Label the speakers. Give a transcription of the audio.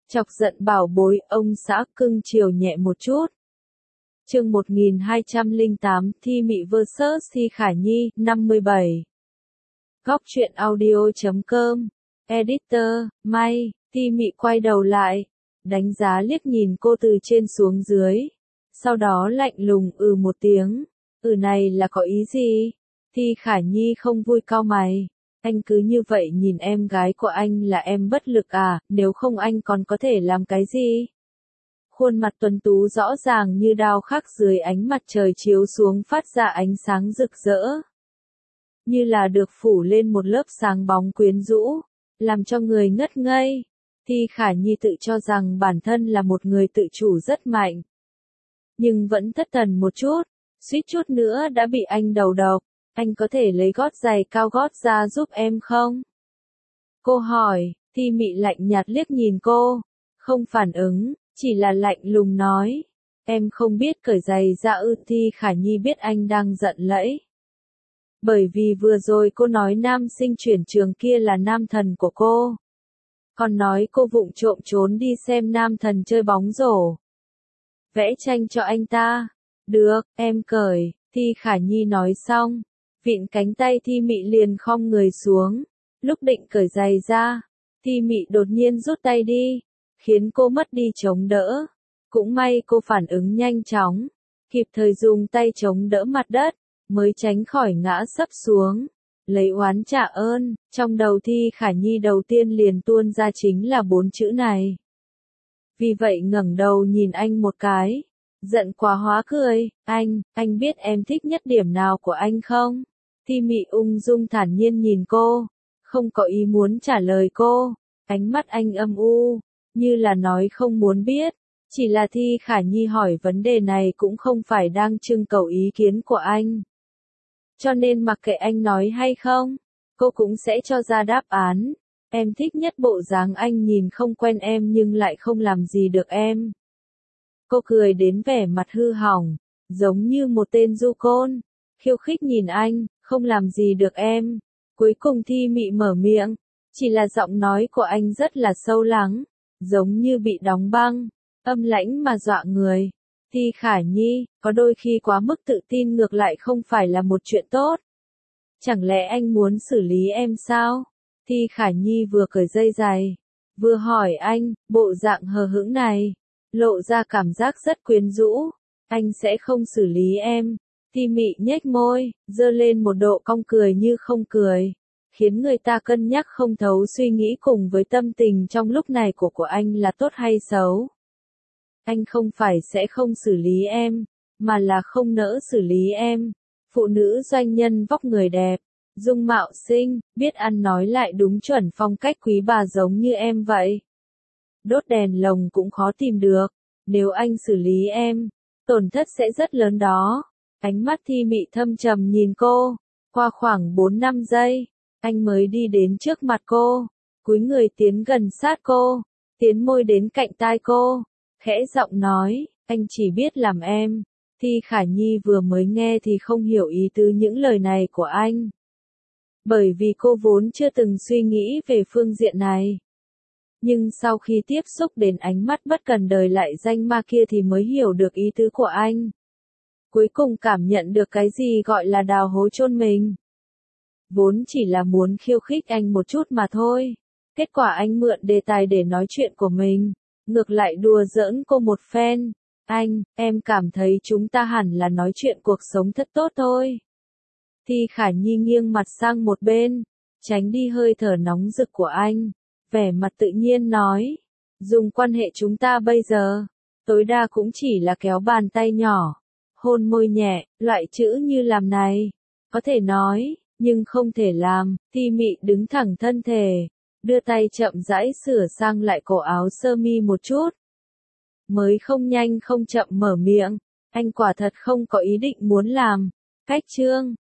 Speaker 1: Chọc giận bảo bối, ông xã cưng chiều nhẹ một chút. Chương 1208, Thi Mị vs Thi Khả Nhi, 57. Góc truyện audio.com. Editor, May. Thi Mị quay đầu lại, đánh giá liếc nhìn cô từ trên xuống dưới. Sau đó lạnh lùng một tiếng. Này là có ý gì? Thi Khả Nhi không vui cau mày. Anh cứ như vậy nhìn em gái của anh là em bất lực à, nếu không anh còn có thể làm cái gì? Khuôn mặt tuấn tú rõ ràng như đao khắc dưới ánh mặt trời chiếu xuống phát ra ánh sáng rực rỡ. Như là được phủ lên một lớp sáng bóng quyến rũ, làm cho người ngất ngây. Thi Khả Nhi tự cho rằng bản thân là một người tự chủ rất mạnh. Nhưng vẫn thất thần một chút, suýt chút nữa đã bị anh đầu độc. Anh có thể lấy gót giày cao gót ra giúp em không? Cô hỏi. Thi Mị lạnh nhạt liếc nhìn cô, không phản ứng, chỉ là lạnh lùng nói. Em không biết cởi giày ra ư? Thi Khả Nhi biết anh đang giận lẫy. Bởi vì vừa rồi cô nói nam sinh chuyển trường kia là nam thần của cô. Còn nói cô vụng trộm trốn đi xem nam thần chơi bóng rổ. Vẽ tranh cho anh ta. Được, em cởi. Thi Khả Nhi nói xong, vịn cánh tay Thi Mị liền khom người xuống. Lúc định cởi giày ra, Thi Mị đột nhiên rút tay đi, khiến cô mất đi chống đỡ. Cũng may cô phản ứng nhanh chóng, kịp thời dùng tay chống đỡ mặt đất, mới tránh khỏi ngã sấp xuống. Lấy oán trả ơn, trong đầu Thi Khả Nhi đầu tiên liền tuôn ra chính là 4 chữ này. Vì vậy ngẩng đầu nhìn anh một cái, giận quá hóa cười. Anh biết em thích nhất điểm nào của anh không? Thi Mị ung dung thản nhiên nhìn cô, không có ý muốn trả lời cô. Ánh mắt anh âm u, như là nói không muốn biết. Chỉ là Thi Khả Nhi hỏi vấn đề này cũng không phải đang trưng cầu ý kiến của anh. Cho nên mặc kệ anh nói hay không, cô cũng sẽ cho ra đáp án. Em thích nhất bộ dáng anh nhìn không quen em nhưng lại không làm gì được em. Cô cười đến vẻ mặt hư hỏng, giống như một tên du côn, khiêu khích nhìn anh, không làm gì được em. Cuối cùng Thi Mị mở miệng, chỉ là giọng nói của anh rất là sâu lắng, giống như bị đóng băng, âm lãnh mà dọa người. Thi Khả Nhi, có đôi khi quá mức tự tin ngược lại không phải là một chuyện tốt. Chẳng lẽ anh muốn xử lý em sao? Thi Khả Nhi vừa cởi dây giày, vừa hỏi anh, bộ dạng hờ hững này, lộ ra cảm giác rất quyến rũ. Anh sẽ không xử lý em. Thi Mị nhếch môi, giơ lên một độ cong cười như không cười, khiến người ta cân nhắc không thấu suy nghĩ cùng với tâm tình trong lúc này của anh là tốt hay xấu. Anh không phải sẽ không xử lý em, mà là không nỡ xử lý em. Phụ nữ doanh nhân vóc người đẹp, dung mạo xinh, biết ăn nói lại đúng chuẩn phong cách quý bà giống như em vậy. Đốt đèn lồng cũng khó tìm được, nếu anh xử lý em, tổn thất sẽ rất lớn đó. Ánh mắt Thi Mị thâm trầm nhìn cô, qua khoảng 4-5 giây, anh mới đi đến trước mặt cô, cúi người tiến gần sát cô, tiến môi đến cạnh tai cô, khẽ giọng nói, anh chỉ biết làm em. Thi Khả Nhi vừa mới nghe thì không hiểu ý tứ những lời này của anh. Bởi vì cô vốn chưa từng suy nghĩ về phương diện này. Nhưng sau khi tiếp xúc đến ánh mắt bất cần đời lại danh ma kia thì mới hiểu được ý tứ của anh. Cuối cùng cảm nhận được cái gì gọi là đào hố chôn mình. Vốn chỉ là muốn khiêu khích anh một chút mà thôi. Kết quả anh mượn đề tài để nói chuyện của mình, ngược lại đùa giỡn cô một phen. Em cảm thấy chúng ta hẳn là nói chuyện cuộc sống thật tốt thôi. Thi Khả Nhi nghiêng mặt sang một bên, tránh đi hơi thở nóng rực của anh, vẻ mặt tự nhiên nói, dùng quan hệ chúng ta bây giờ, tối đa cũng chỉ là kéo bàn tay nhỏ, hôn môi nhẹ, loại chữ như làm này, có thể nói, nhưng không thể làm. Thi Mị đứng thẳng thân thể, đưa tay chậm rãi sửa sang lại cổ áo sơ mi một chút. Mới không nhanh không chậm mở miệng, anh quả thật không có ý định muốn làm. Cách chương